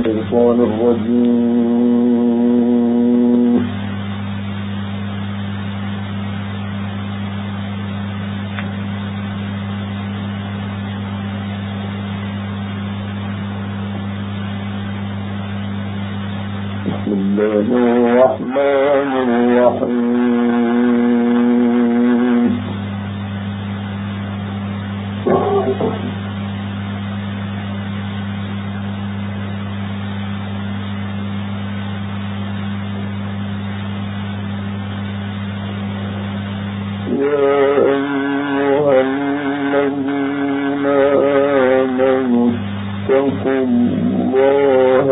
الشيطان الرجيم. بسم الله الرحمن الرحيم. يا أيها الذين آمنوا اتقوا الله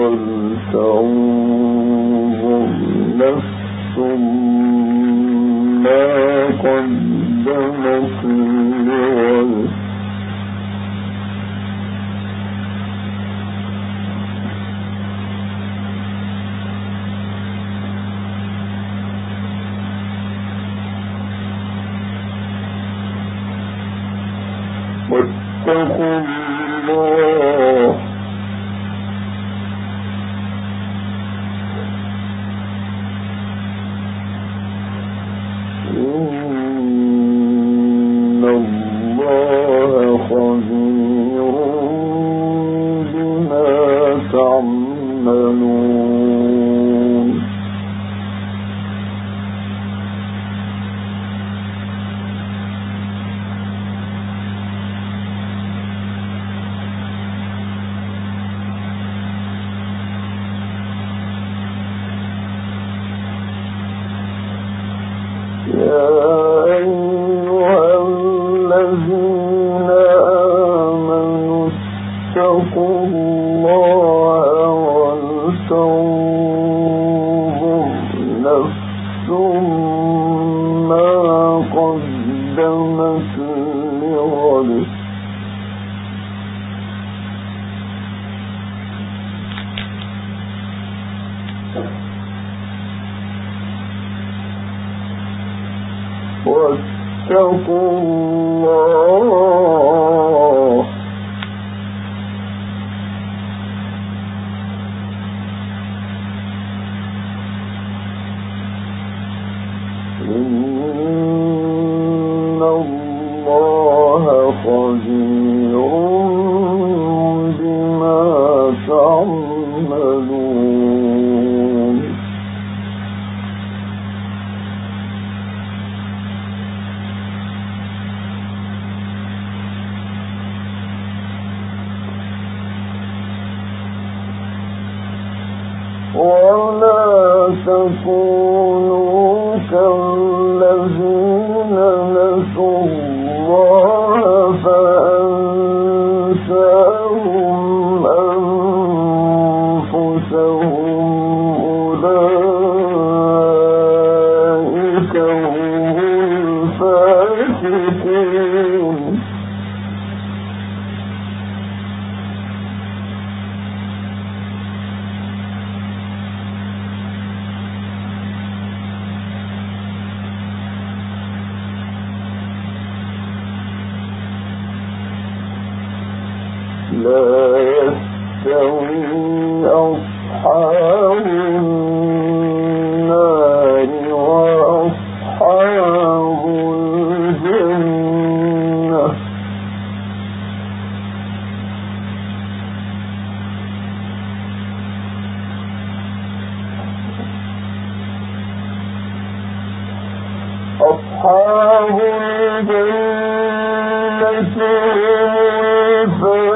ولتنظر نفس ما قدمت لغد واتقوا الله إن الله خبير بما تعملون. يا أيها الذين آمنوا اتقوا الله ولتنظر نفس ما قدمت لغد واتقوا الله إن الله خبير بما تعملون. ولا تكونوا كالذين نسوا الله فأنساهم أنفسهم أولئك هم الفاسقون. لا يستوي أصحاب النار وأصحاب الجنة أصحاب الجنة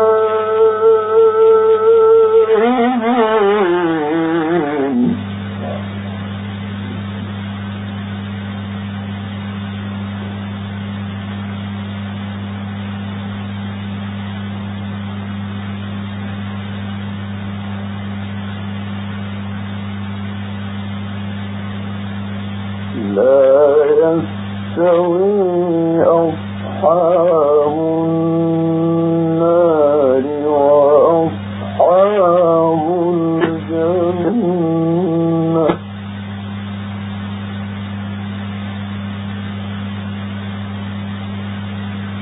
لا يستوي أصحاب النار وأصحاب الجنة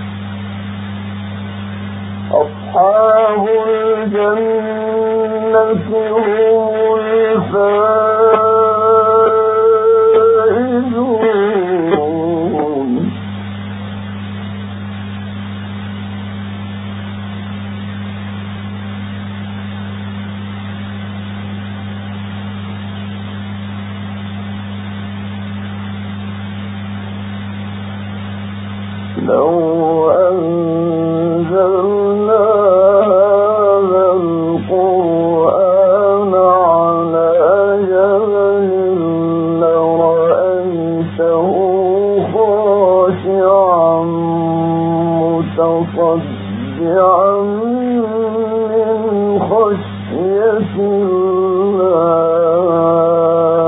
أصحاب الجنة لو أنزلنا هذا القرآن على جبل لرأيته خاشعا متصدعا من خشية الله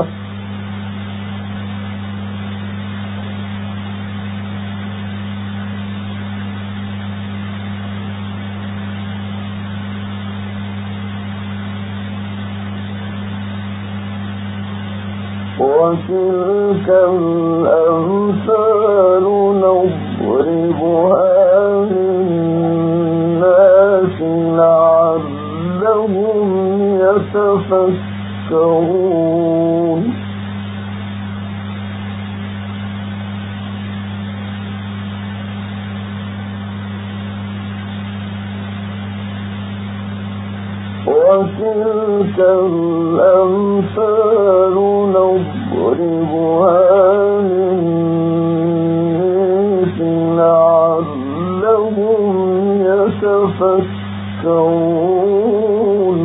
وتلك الأمثال نضربها للناس لعلهم يتفكرون وتلك الأمثال نضربها للناس لعلهم يتفكرون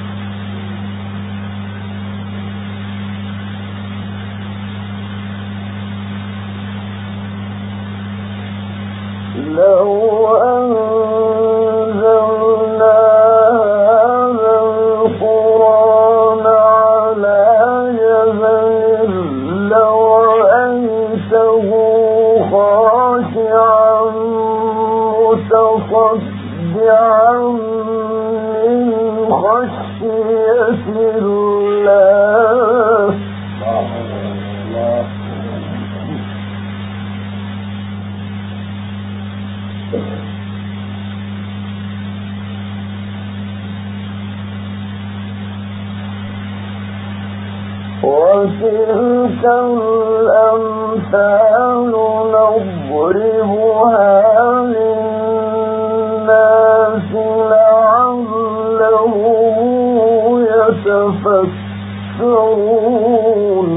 لو أنزلنا هذا القرآن على جبل لرأيته خاشعا متصدعا من خشية الله وتلك الأمثال نضربها للناس لعلهم يتفكرون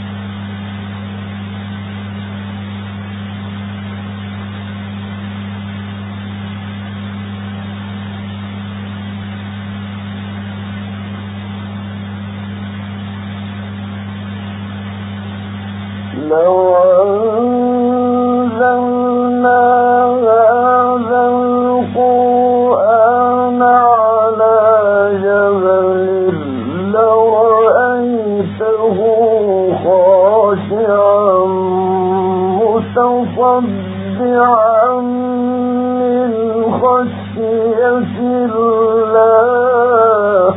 لو أنزلنا هذا القرآن على جبل لرأيته خاشعا متصدعا من خشية الله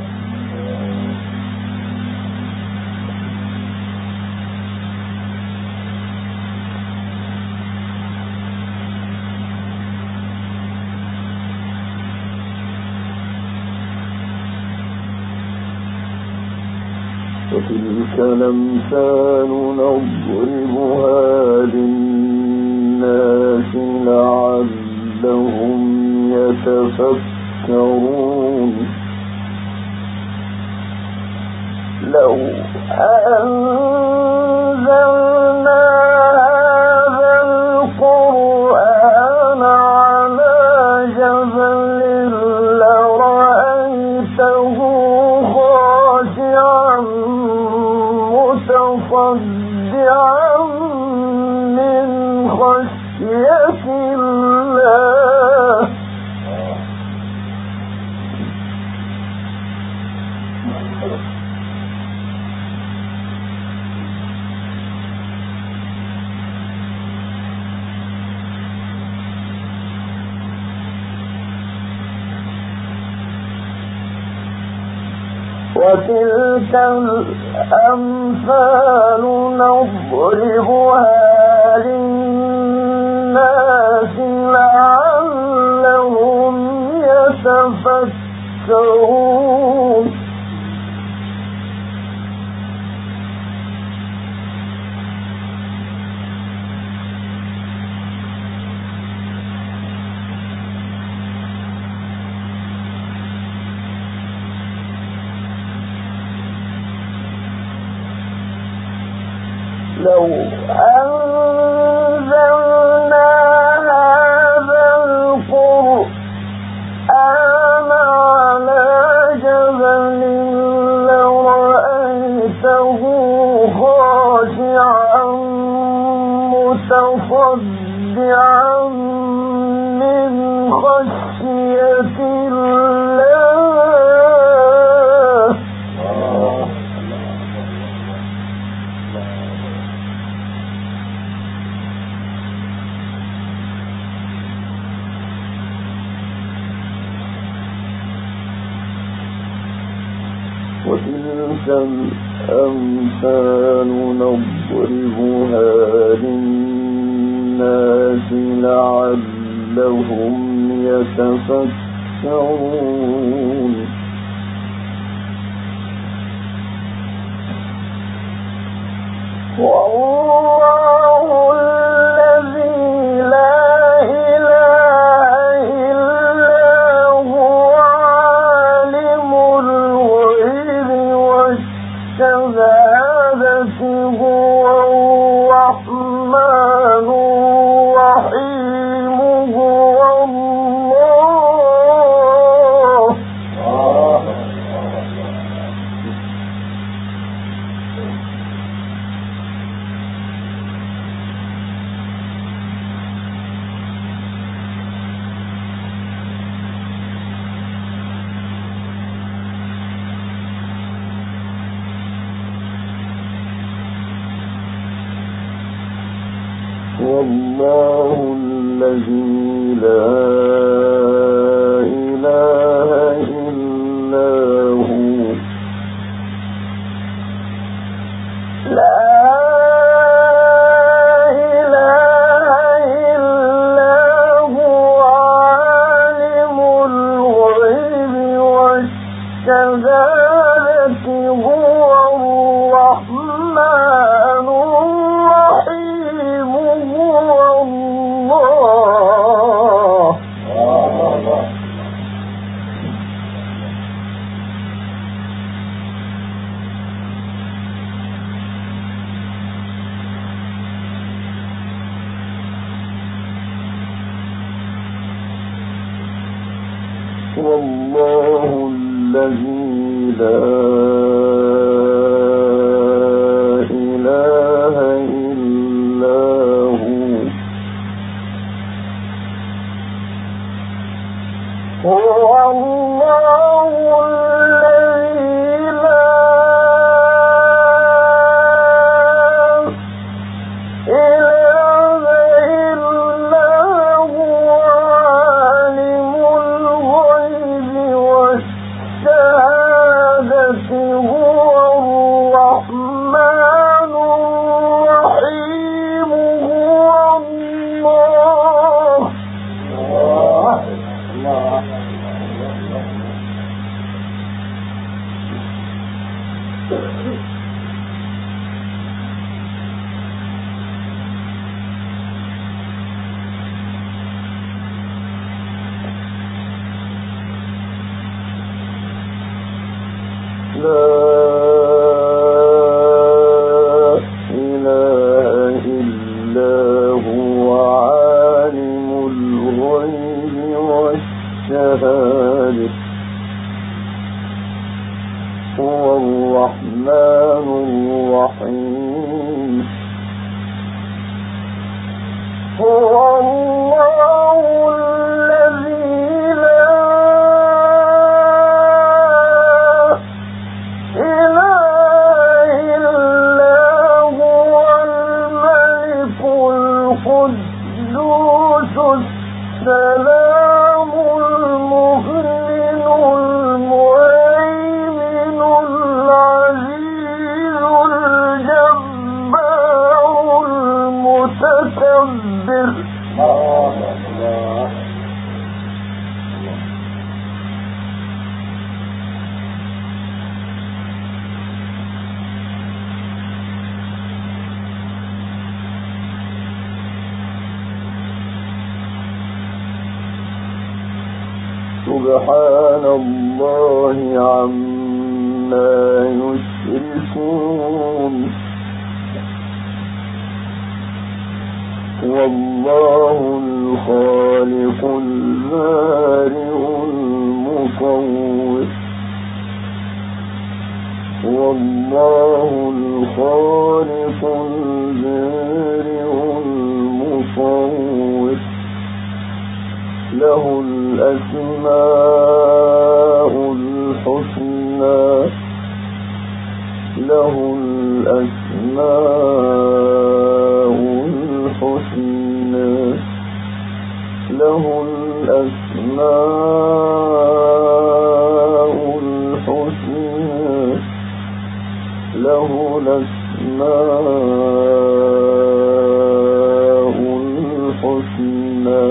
وتلك الأمثال نضربها للناس لعلهم يتفكرون لو أنزلنا هذا القرآن على جبل لرأيته خاشعا متصدعا من خشية الله وتلك الأمثال نضربها للناس لعلهم يتفكرون لو أنزلنا هذا القرآن على جبل لرأيته خاشعا متصدعا من خشية الله. وتلك الأمثال نضربها للناس لعلهم يتفكرون. والله الذي لا إله إلا هو عالم الغيب والشهادة هو الرحمن الرحيم هو الله. والله الذي لا إله إلا هو لا إله إلا هو عالم الغيب والشهادة هو الرحمن الرحيم هو الله. والله الذي لا إله إلا هو الله الذي لا إله إلا هو عالم الغيب والشهادة هو الرحمن الرحيم هو الله. لا إله إلا هو عالم الغيب والشهادة هو الرحمن الرحيم هو الله الذي لا إله إلا هو الملك القدوس السلام المؤمن المهيمن العزيز الجبار المتكبر. سبحان الله عما يشركون. والله الخالق البارئ المصور والله الخالق البارئ المصور له الأسماء الحسنى له الأسماء الحسنى له الأسماء الحسنى له الأسماء الحسنى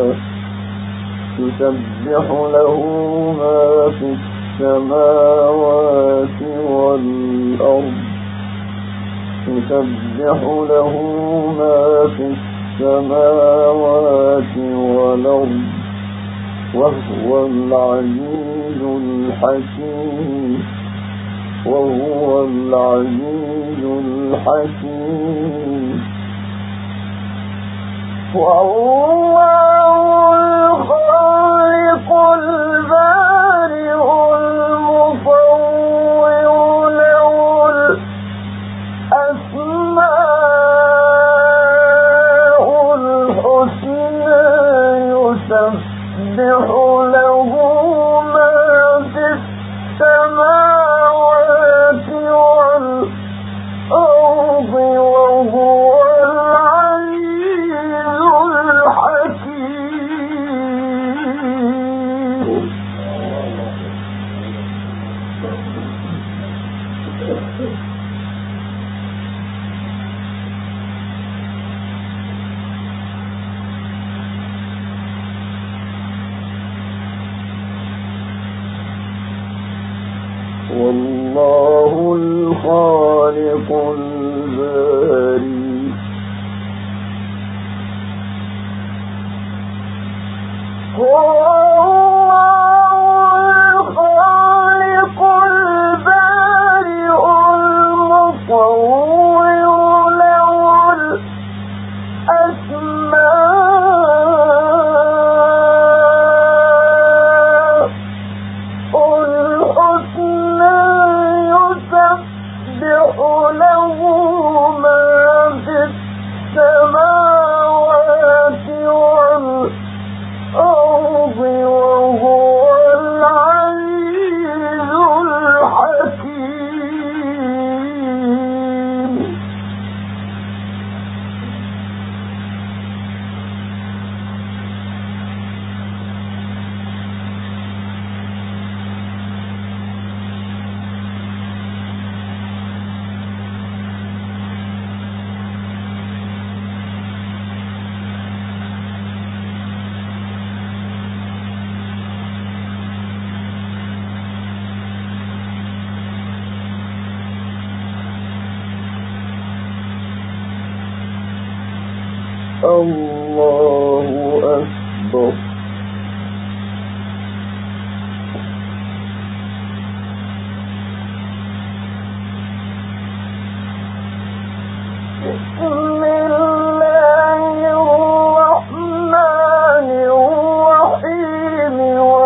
يسبح له ما في السماوات والأرض يسبح له ما في السماوات والأرض وهو العزيز الحكيم وهو العزيز الحكيم والله الخالق البارئ المصور له الأسماء الحسنى يسبح له ما في السماوات والأرض وهو العزيز الحكيم والله الخالق البارئ الخالق البارئ المصور له الأسماء الحسنى يسبح له ما في السماوات والأرض وهو العزيز الحكيم الله أكبر بسم الله الرحمن الرحيم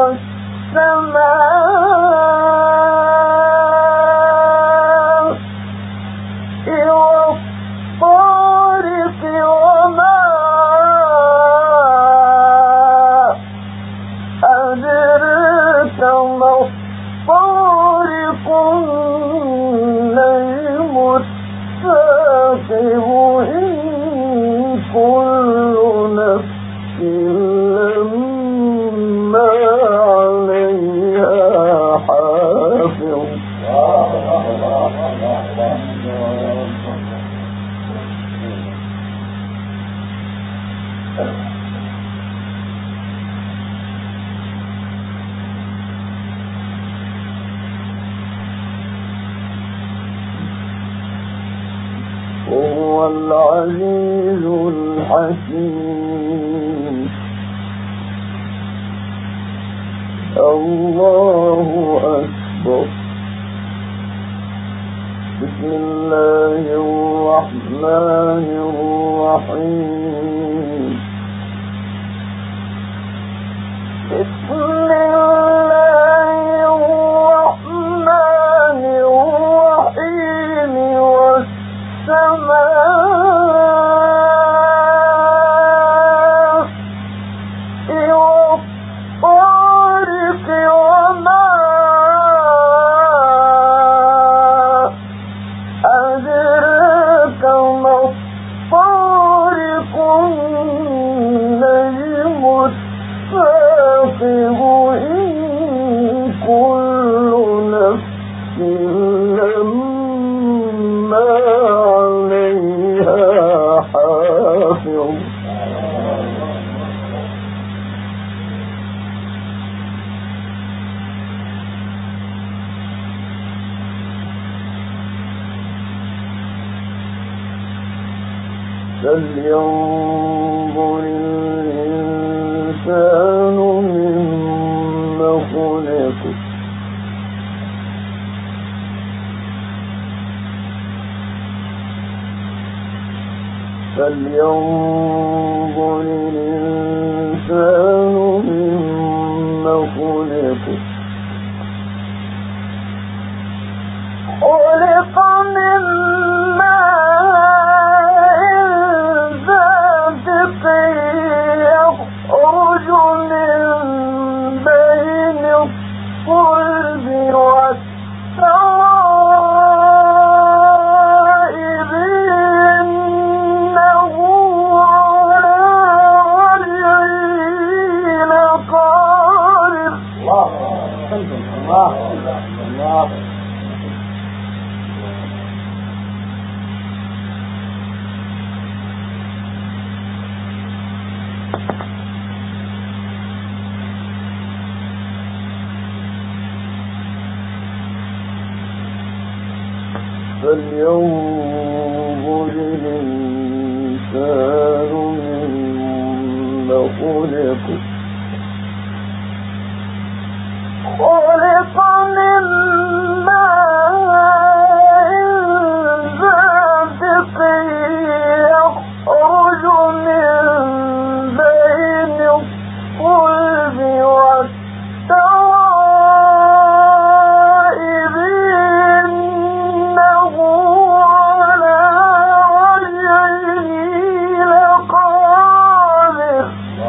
والسماء والطارق وما أدرك ما الطارق النجم الثاقب إن كل نفس لما عليها حافظ وهو العزيز الحكيم الله أكبر بسم الله الرحمن الرحيم فلينظر الإنسان مما خلق فلينظر الإنسان مما خلق خلق من ماء دافق يخرج من بين الصلب والترائب إنه على رجعه لقادر. الله فلينظر الإنسان مما خلق خلق من ماء دافق يخرج من بين الصلب والترائب إنه على رجعه لقادر.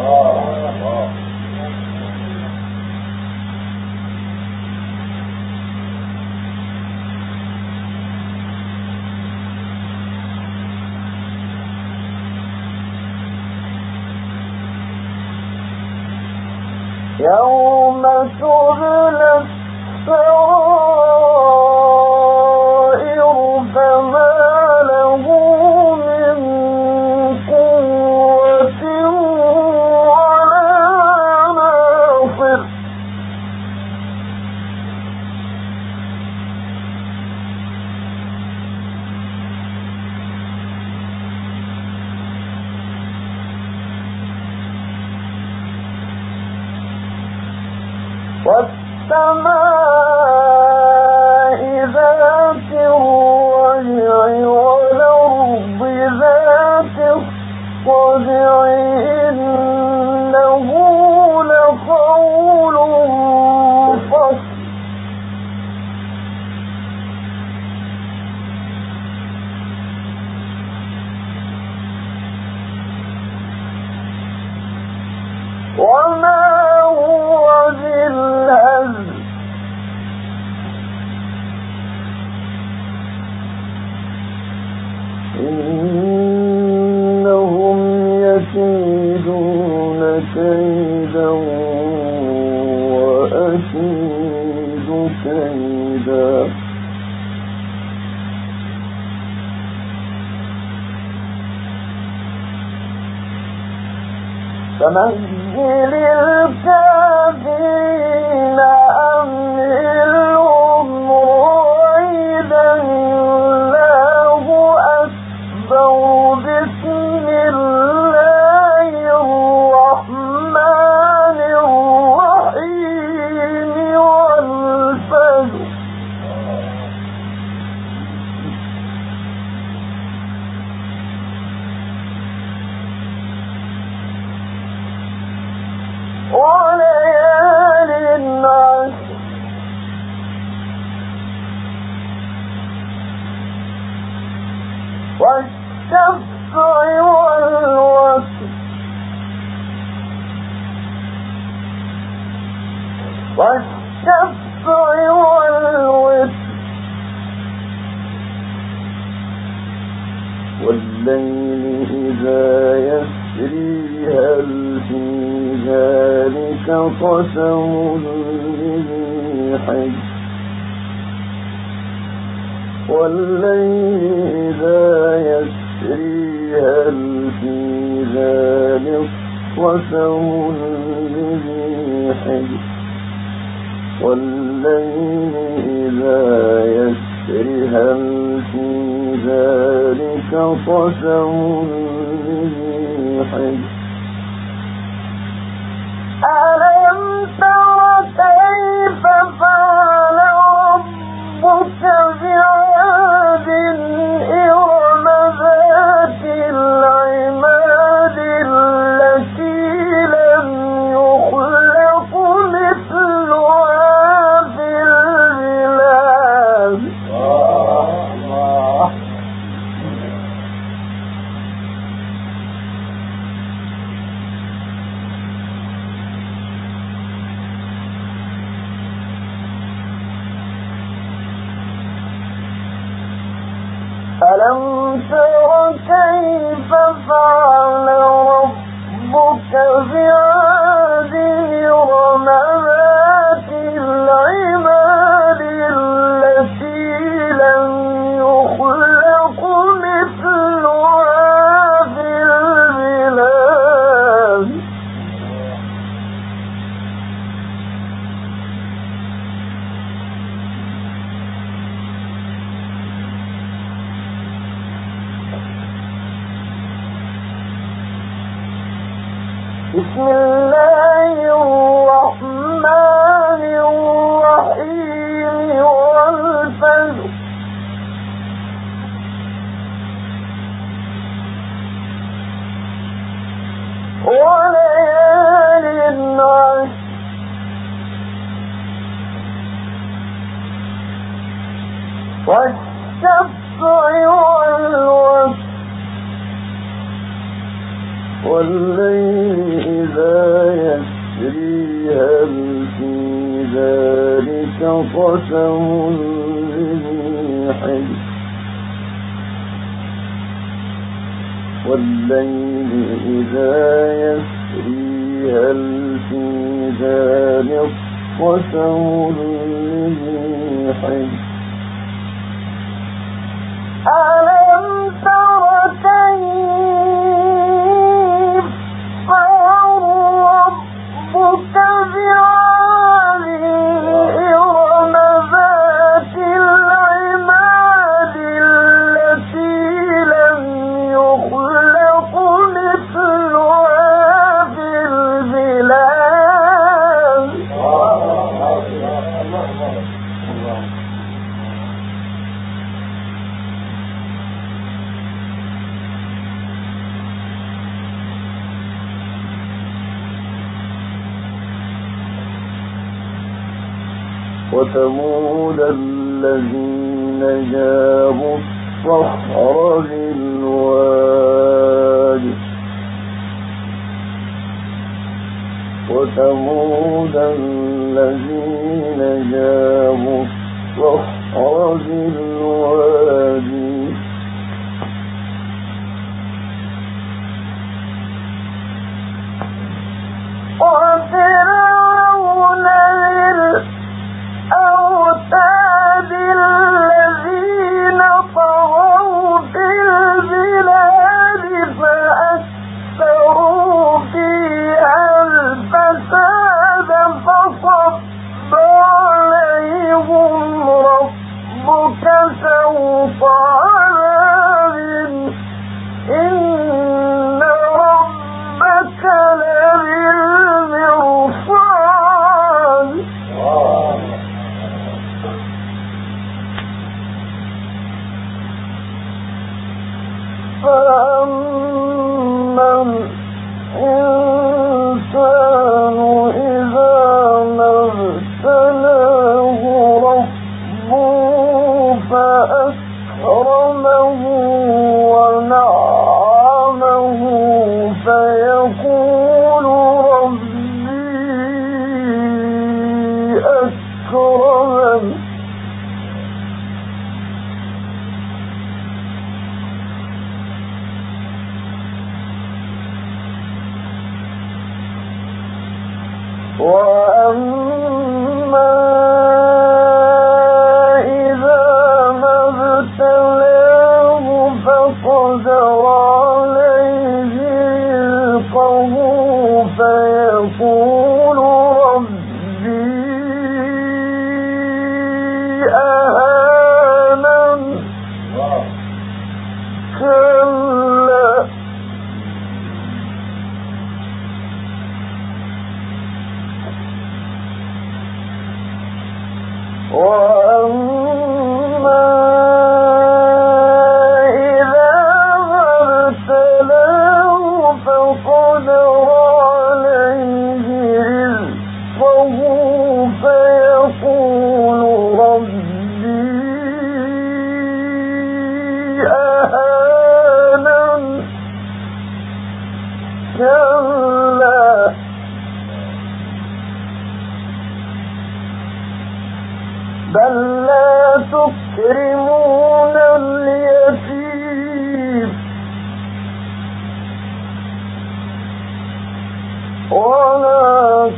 يوم تبلى السرائر فما له من قوة ولا ناصر. والسماء ذات الرجع والأرض ذات الصدع إنه لقول فصل. وما هو بالهزل إنهم يكيدون كيدا وأكيد كيدا فمهل الكافرين أمهلهم رويدا. الله أكبر. بسم الله الرحمن الرحيم والفجر. وليالي والليل إذا يسري هل في ذلك قسم لذي حجر والليل إذا يسري هل في ذلك قسم لذي حجر والليل إذا يسري هل في ذلك قسم لذي حجر ألم تر كيف فعل ربك بعاد إرم ذات العماد التي لم يخلق مثلها في البلاد ألم تر كيف فعل ربك بعاد إرم ذات العماد التي لم يخلق مثلها في البلاد بسم الله الرحمن الرحيم والفجر وليال عشر والشفع والوتر والليل إذا يسري هل في ذلك قسم لذي حجر والليل إذا يسري هل في ذلك قسم لذي حجر ألم تر كيف فعل ربك بعاد إرم ذات العماد التي لم يخلق مثلها في البلاد وثمود الذين جابوا الصخر بالواد وثمود الذين جابوا الصخر بالواد وفرعون الأوتاد الذين طغوا في البلاد فأكثروا فيها الفساد فصب عليهم ربك سوط عذاب إن ربك لبالمرصاد فأما الإنسان إذا ما ابتلاه ربه فأكرمه وتطعمون اليتيم ولا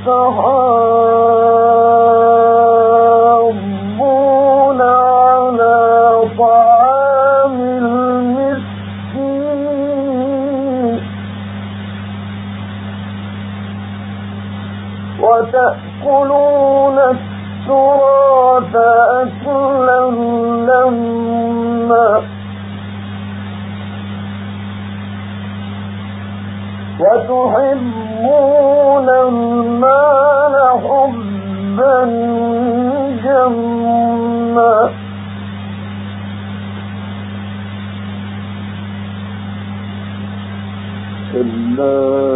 تحاضون على طعام المسكين وتأكلون التراث أكلا لما وتحبون المال حبا جما كلا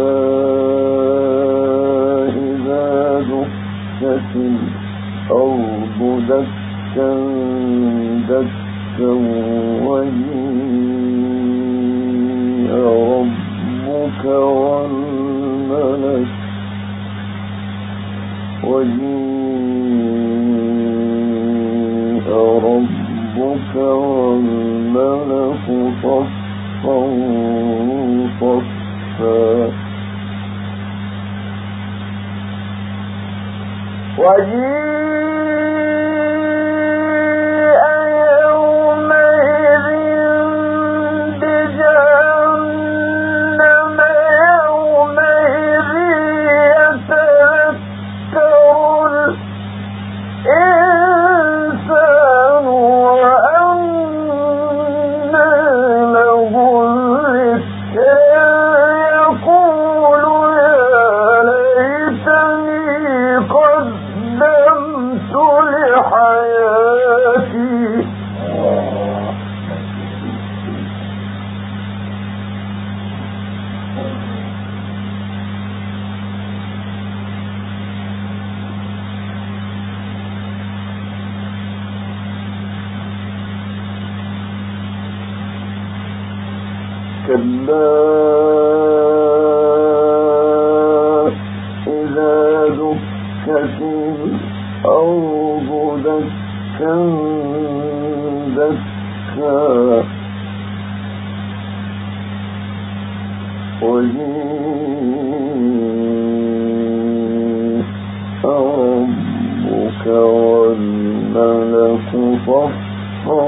إذا دكت الأرض دكا دكا وجيء ربك والملك صفا صفا وجيء يومئذ بجهنم يومئذ يتذكر الإنسان وأنى له الذكرى يقول يا ليتني قدمت لحياتي كلا إذا دكت الأرض دكا دكا وجيء ربك والملك صفا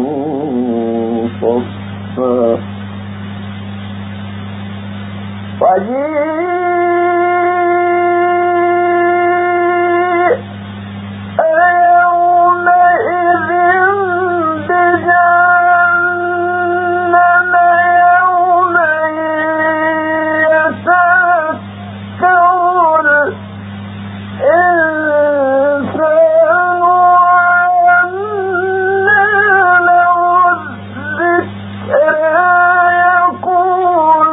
صفا وجيء يومئذ بجهنم يومئذ يتذكر الإنسان وأنى له الذكرى يقول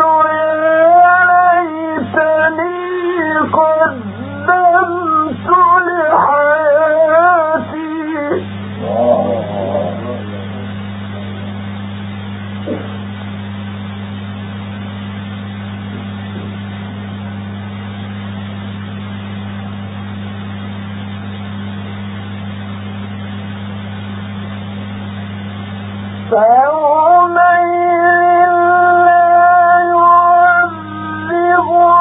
قدمت لحياتي فيومئذ لا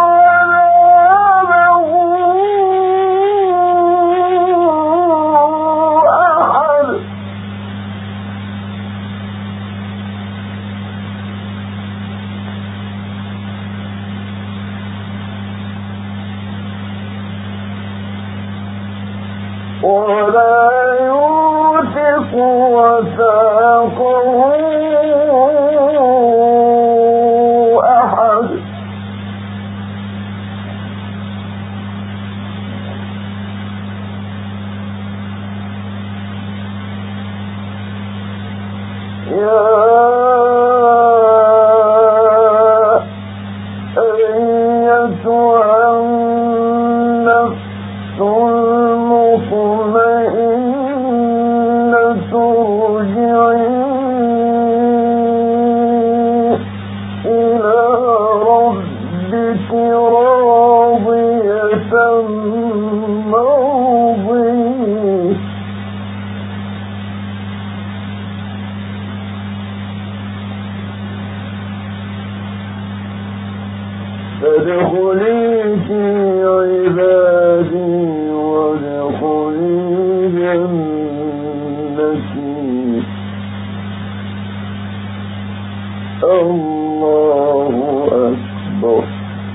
ولا يوثق وثاقه أحد يا أيتها النفس المطمئنة ارجعي إلى ربك راضية مرضية فادخلي في عبادي وادخلي جنتي. الله أكبر.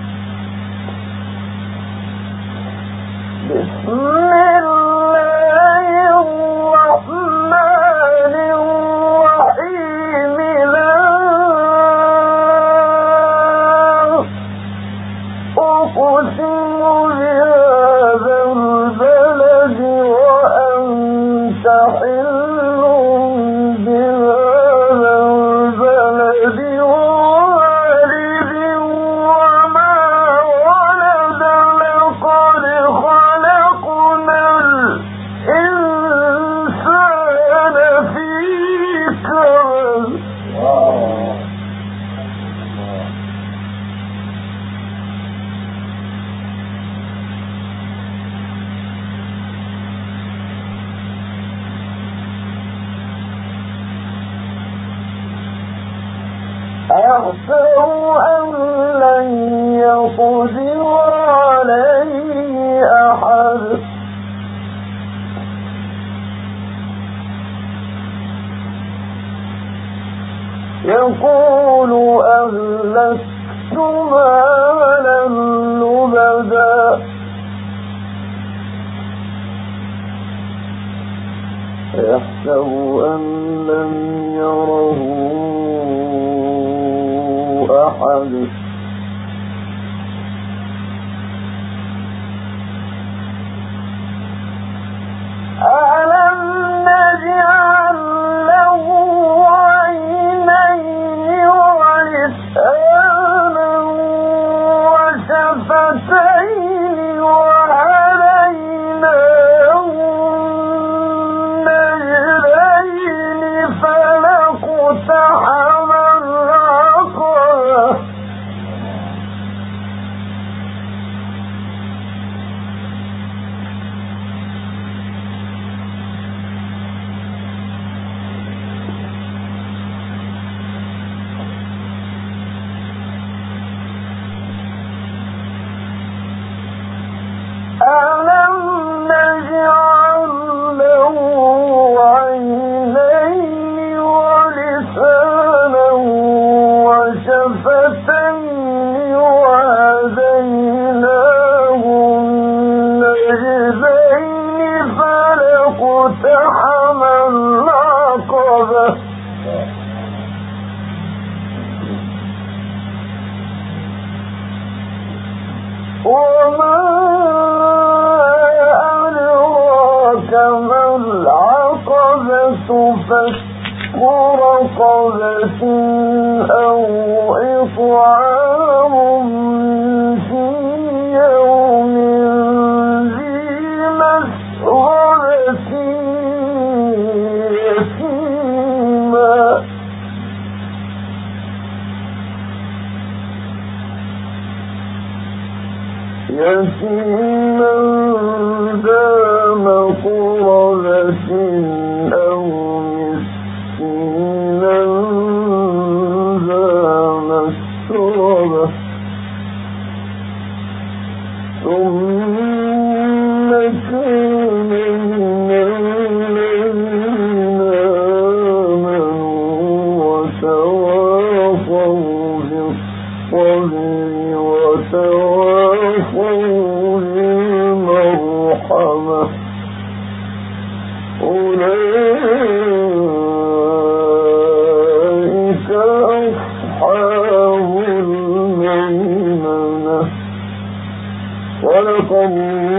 بسم الله الرحمن الرحيم. لا أقسم بهذا البلد وأنت حل بهذا البلد ووالد وما ولد. لقد خلقنا الإنسان في كبد. أحسب أن لن يقدر عليه أحد. يقول أهلكت مالا لبدا. يحسب أن لم يره أحد. ألم نجعل له عينين ولسانا وشفتين وهديناه النجدين فلاقتحم العقبة. ألم نجعل له عينين ولسانا وشفتين وهديناه النجدين فلاقتحم العقبة. وما أدراك ما العقبة. فك رقبة أو إطعام في يوم ذي مسغبة يتيما ذا مقربة أو مسكينا ذا مسربة. ثم كان من الذين آمنوا وتواصوا بالصبر وتواصوا بالمرحمة. أولئك أصحاب الميمنة. صدق الله